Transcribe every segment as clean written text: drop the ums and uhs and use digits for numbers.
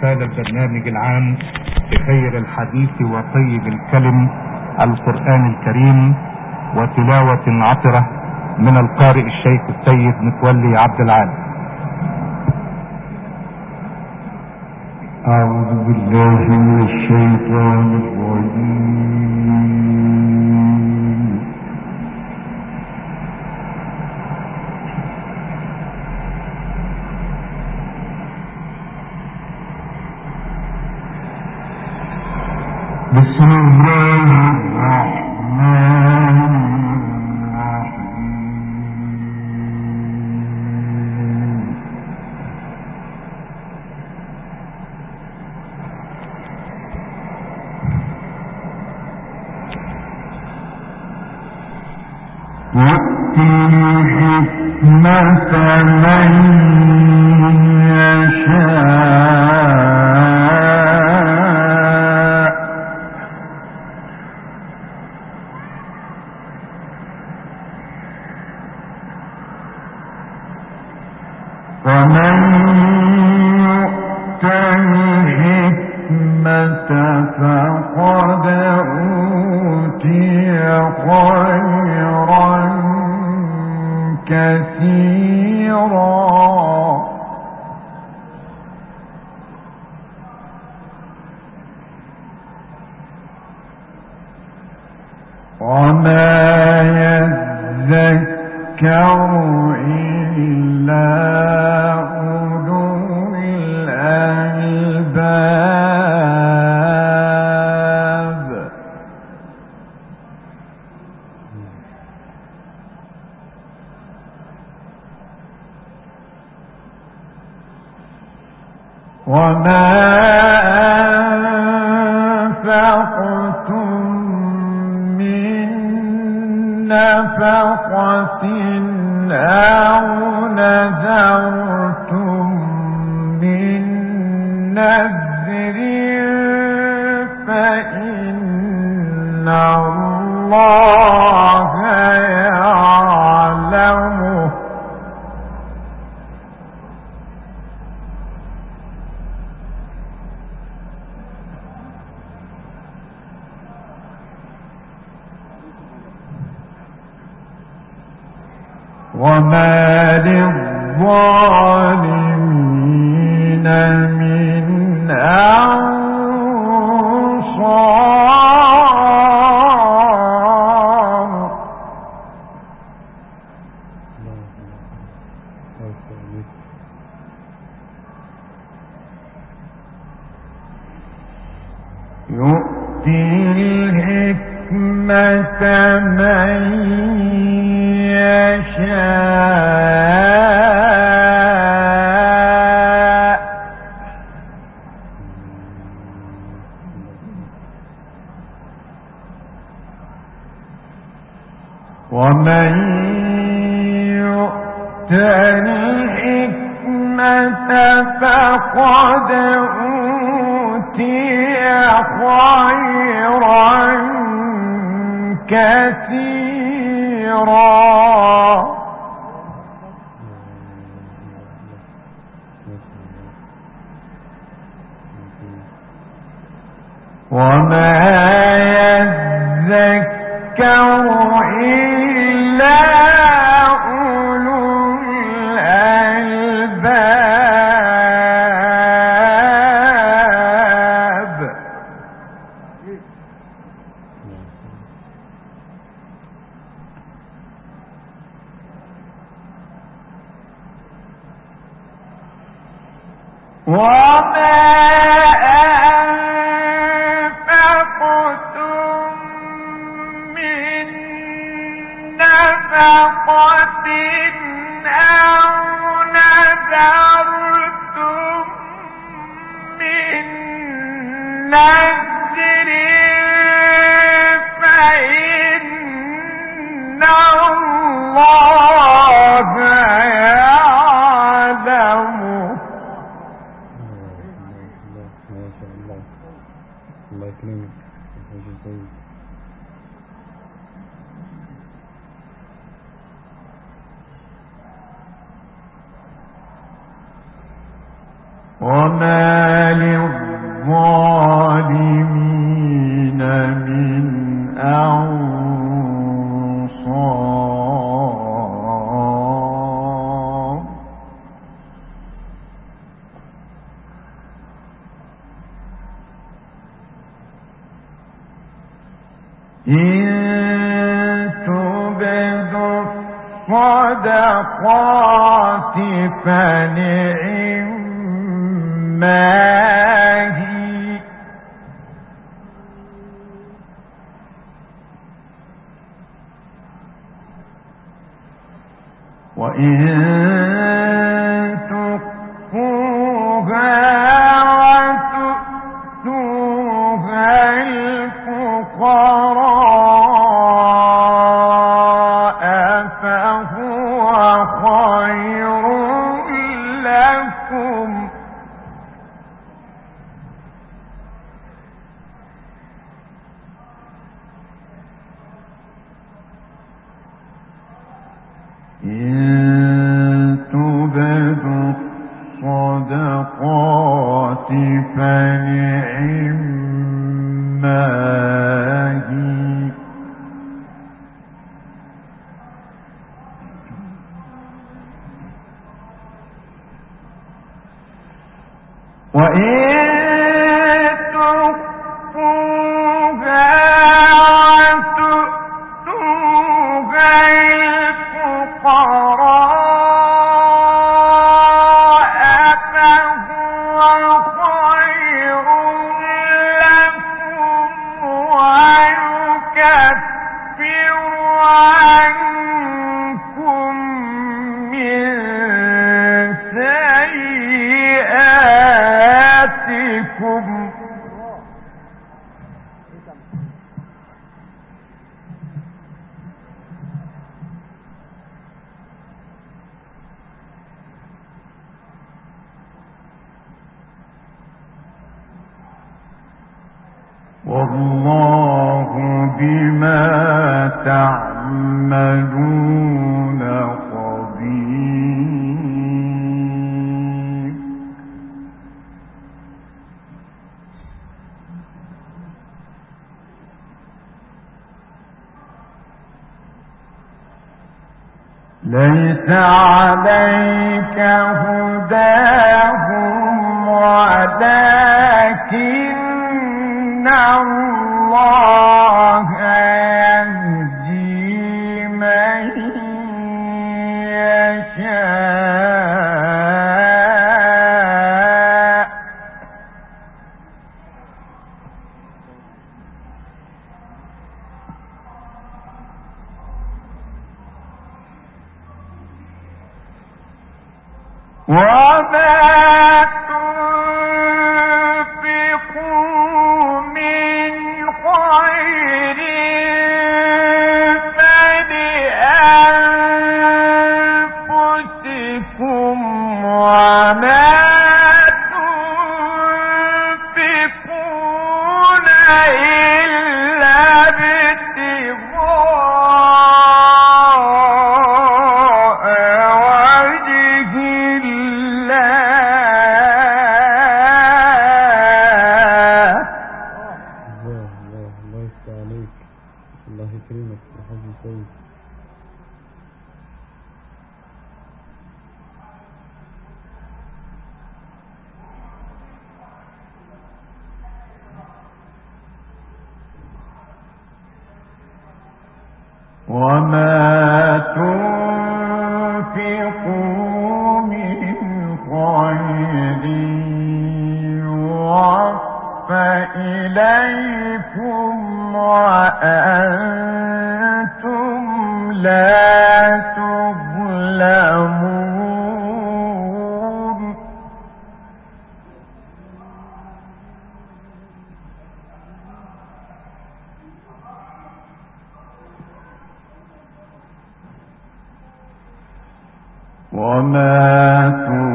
هذا البرنامج العام بخير الحديث وطيب الكلم القرآن الكريم وتلاوة عطرة من القارئ الشيخ السيد متولي عبد العال. أعوذ بالله من الشيطان الرجيم. بسم الله الرحمن الرحيم. يؤتي الحكمة من يشاء ومن يؤت الحكمة فقد أوتي خيرا كثيرا وما يذكر إلا أولو الألباب. وما أنفقتم من نفقة أو نذرتم من نذر فإن الله يعلمه وما للظالمين من أنصار. يؤتي الحكمة من يشاء ومن يؤت الحكمة فقد أوتي خيرا كثيرا وما يذكر إلا أولو الألباب. وما أنفقتم من نفقة أو نذرتم من نذر فإن الله يعلمه. الله يكرمك. وما إن تبدوا الصدقات فنعما هي وإن تخفوها وتؤتوها الفقراء فهو خير لكم إن تبدوا الصدقات فنعما هي وإن تخفوها وتؤتوها الفقراء فهو خير لكم ويكفر عنكم من سيئاتكم والله بما تعملون خبير ليس عليك هداهم ولكن الله يهدي من يشاء وما تنفقوا من خير فلأنفسكم وما تنفقون إلا ابتغاء وجه الله يفتح عليك. الله يكرمك يا حاج سيد. وما تنفقوا من خير يوفى إليكم وأنتم لا تظلمون وما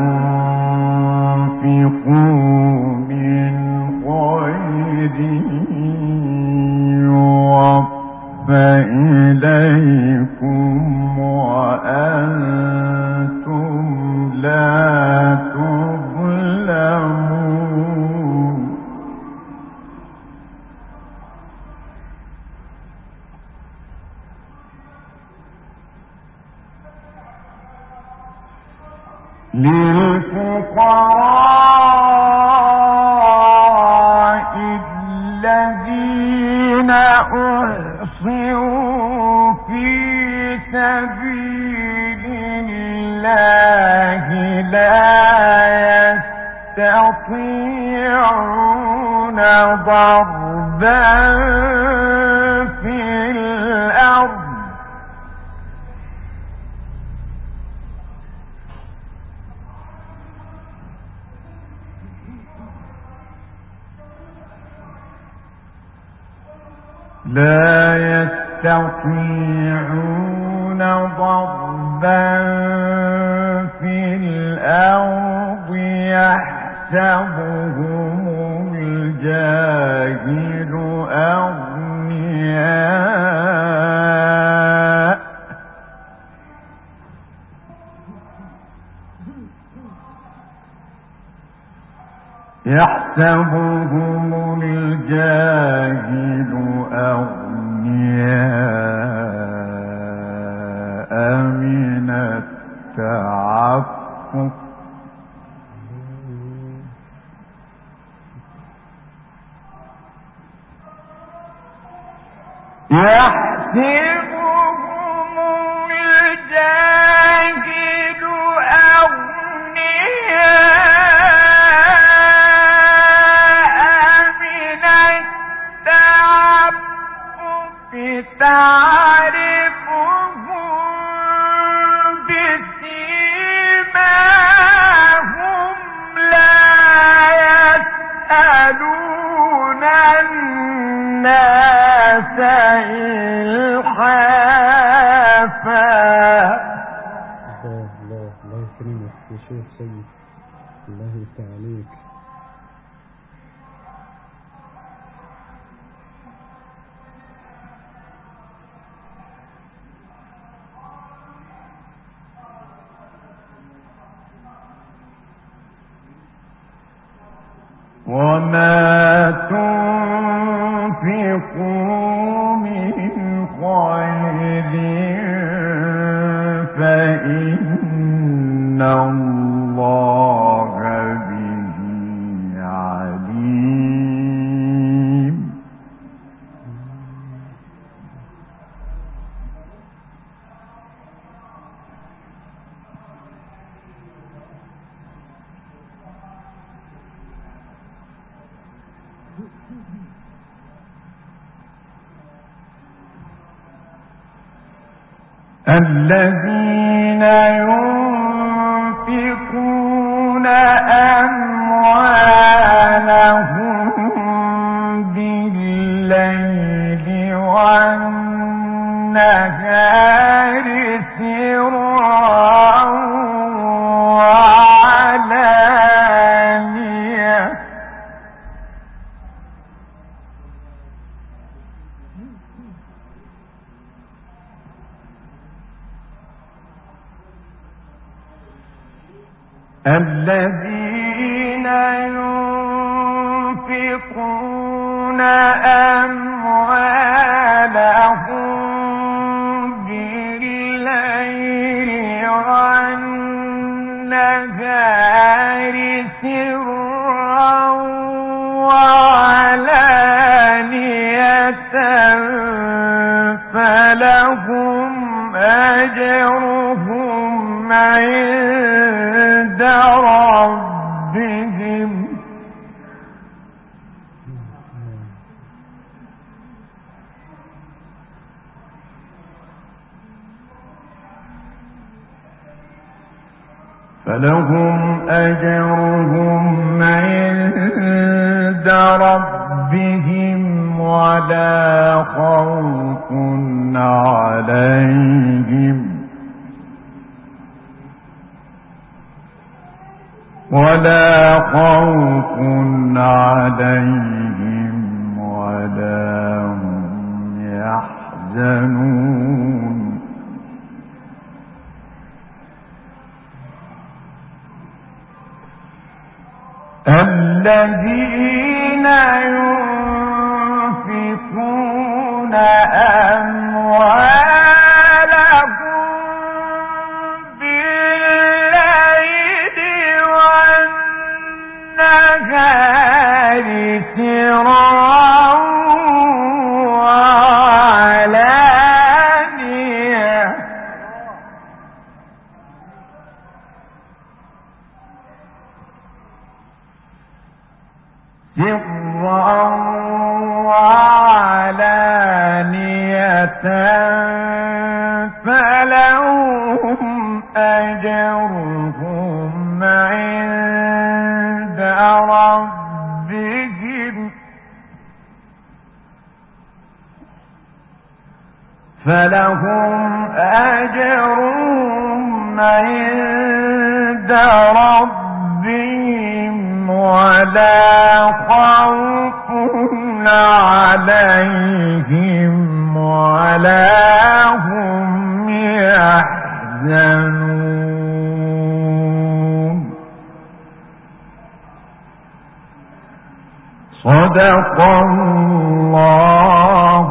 تنفقوا من خير يوفى إليكم وأنتم لا تظلمون يستطيعون ضربا في الأرض لا يستطيعون ضربا في الأرض يحسبهم الجاهل أغنياء يحسبهم الجاهل أغنياء من التعفف يحسبهم الجاهل أغنياء من التعفف تعرفهم بسيماهم لا يسألون الناس إلحافا. الله يكرمك يا شيخ سيد، الله يفتح عليك. وما تنفقوا من خير فإن الله به عليم. الذين ينفقون أموالهم بالليل والنهار سرا وعلانية الذين ينفقون أموالهم بالليل والنهار سرا وعلانية فلهم أجرهم عند ربهم فلهم أجرهم عند ربهم ولا خوف عليهم ولا هم يحزنون. الذين ينفقون أموالهم بالليل والنهار سرا وعلانية سرا وعلانية فلهم أجرهم عند ربهم عند ربهم ولا خوف عليهم ولا هم يحزنون. صدق الله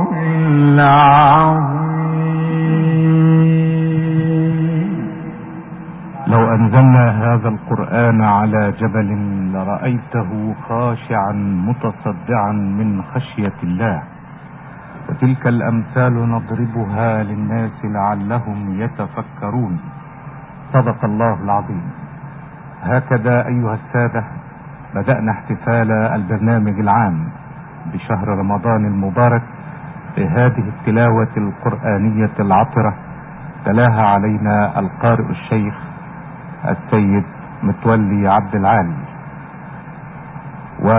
العظيم. لو أنزلنا هذا القرآن على جبل لرأيته خاشعا متصدعا من خشية الله، وتلك الأمثال نضربها للناس لعلهم يتفكرون. صدق الله العظيم. هكذا أيها السادة بدأنا احتفال البرنامج العام بشهر رمضان المبارك بهذه التلاوة القرآنية العطرة تلاها علينا القارئ الشيخ السيد متولي عبد العال،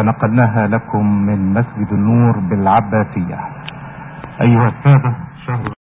ونقلناها لكم من مسجد النور بالعباسية. أيها السادة، شهر